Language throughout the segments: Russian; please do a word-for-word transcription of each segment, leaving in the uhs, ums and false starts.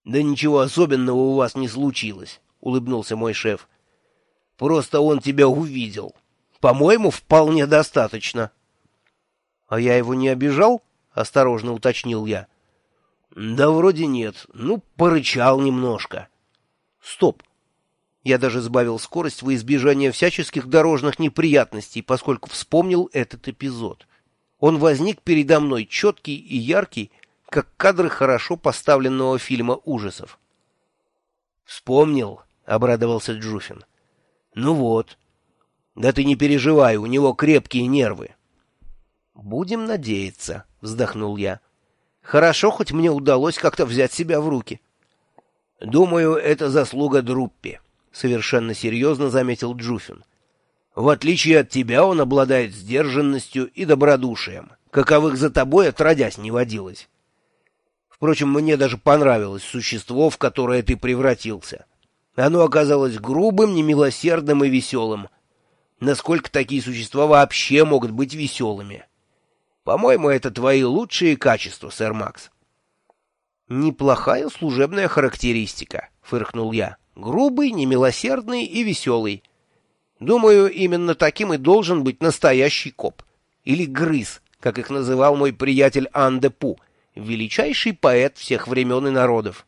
— Да ничего особенного у вас не случилось, — улыбнулся мой шеф. — Просто он тебя увидел. По-моему, вполне достаточно. — А я его не обижал? — осторожно уточнил я. — Да вроде нет. Ну, порычал немножко. — Стоп. Я даже сбавил скорость во избежание всяческих дорожных неприятностей, поскольку вспомнил этот эпизод. Он возник передо мной четкий и яркий, как кадры хорошо поставленного фильма ужасов. «Вспомнил?» — обрадовался Джуфин. «Ну вот. Да ты не переживай, у него крепкие нервы». «Будем надеяться», — вздохнул я. «Хорошо, хоть мне удалось как-то взять себя в руки». «Думаю, это заслуга Друппи», — совершенно серьезно заметил Джуфин. «В отличие от тебя, он обладает сдержанностью и добродушием, каковых за тобой отродясь не водилось. Впрочем, мне даже понравилось существо, в которое ты превратился. Оно оказалось грубым, немилосердным и веселым. Насколько такие существа вообще могут быть веселыми? По-моему, это твои лучшие качества, сэр Макс». «Неплохая служебная характеристика», — фыркнул я. «Грубый, немилосердный и веселый. Думаю, именно таким и должен быть настоящий коп. Или грыз, как их называл мой приятель Ан-де-Пу, величайший поэт всех времен и народов.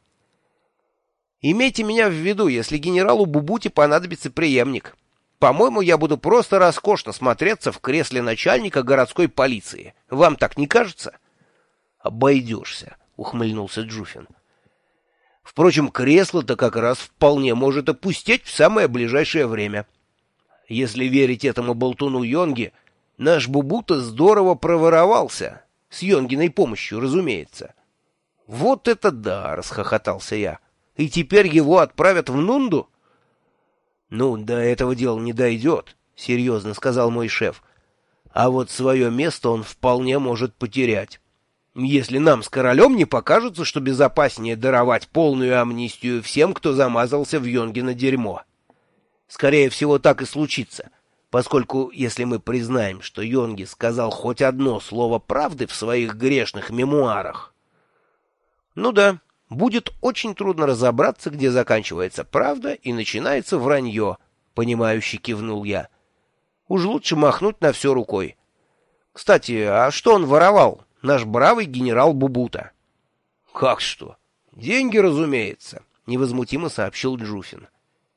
Имейте меня в виду, если генералу Бубути понадобится преемник. По-моему, я буду просто роскошно смотреться в кресле начальника городской полиции. Вам так не кажется?» «Обойдешься», — ухмыльнулся Джуфин. «Впрочем, кресло-то как раз вполне может опустеть в самое ближайшее время. Если верить этому болтуну Йонги, наш Бубута здорово проворовался, с Йонгиной помощью, разумеется». «Вот это да!» — расхохотался я. «И теперь его отправят в Нунду?» «Ну, до этого дела не дойдет», — серьезно сказал мой шеф. «А вот свое место он вполне может потерять. Если нам с королем не покажется, что безопаснее даровать полную амнистию всем, кто замазался в Йонгино дерьмо. Скорее всего, так и случится, поскольку если мы признаем, что Йонги сказал хоть одно слово правды в своих грешных мемуарах, ну да, будет очень трудно разобраться, где заканчивается правда и начинается вранье», — понимающе кивнул я. «Уж лучше махнуть на все рукой. Кстати, а что он воровал, наш бравый генерал Бубута?» «Как что? Деньги, разумеется», — невозмутимо сообщил Джуфин.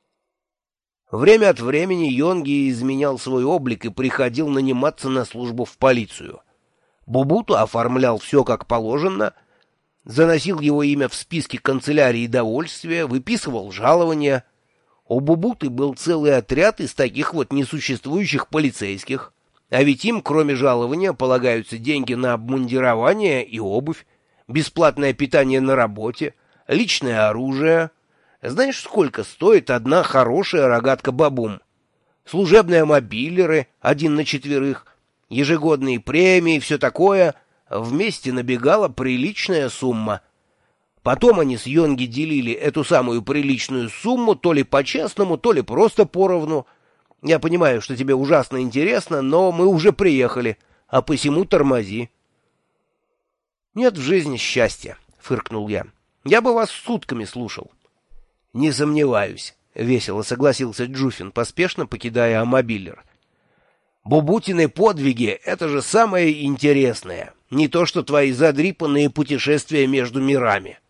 Время от времени Йонги изменял свой облик и приходил наниматься на службу в полицию. Бубуту оформлял все как положено, заносил его имя в списки канцелярии довольствия, выписывал жалования. У Бубуты был целый отряд из таких вот несуществующих полицейских, а ведь им, кроме жалования, полагаются деньги на обмундирование и обувь, бесплатное питание на работе, личное оружие. Знаешь, сколько стоит одна хорошая рогатка-бабум? Служебные мобилеры, один на четверых, ежегодные премии, все такое. Вместе набегала приличная сумма. Потом они с Йонги делили эту самую приличную сумму то ли по-честному, то ли просто поровну. Я понимаю, что тебе ужасно интересно, но мы уже приехали, а посему тормози. «Нет в жизни счастья», — фыркнул я. «Я бы вас сутками слушал». «Не сомневаюсь», — весело согласился Джуфин, поспешно покидая мобилер. «Бубутины подвиги — это же самое интересное, не то что твои задрипанные путешествия между мирами».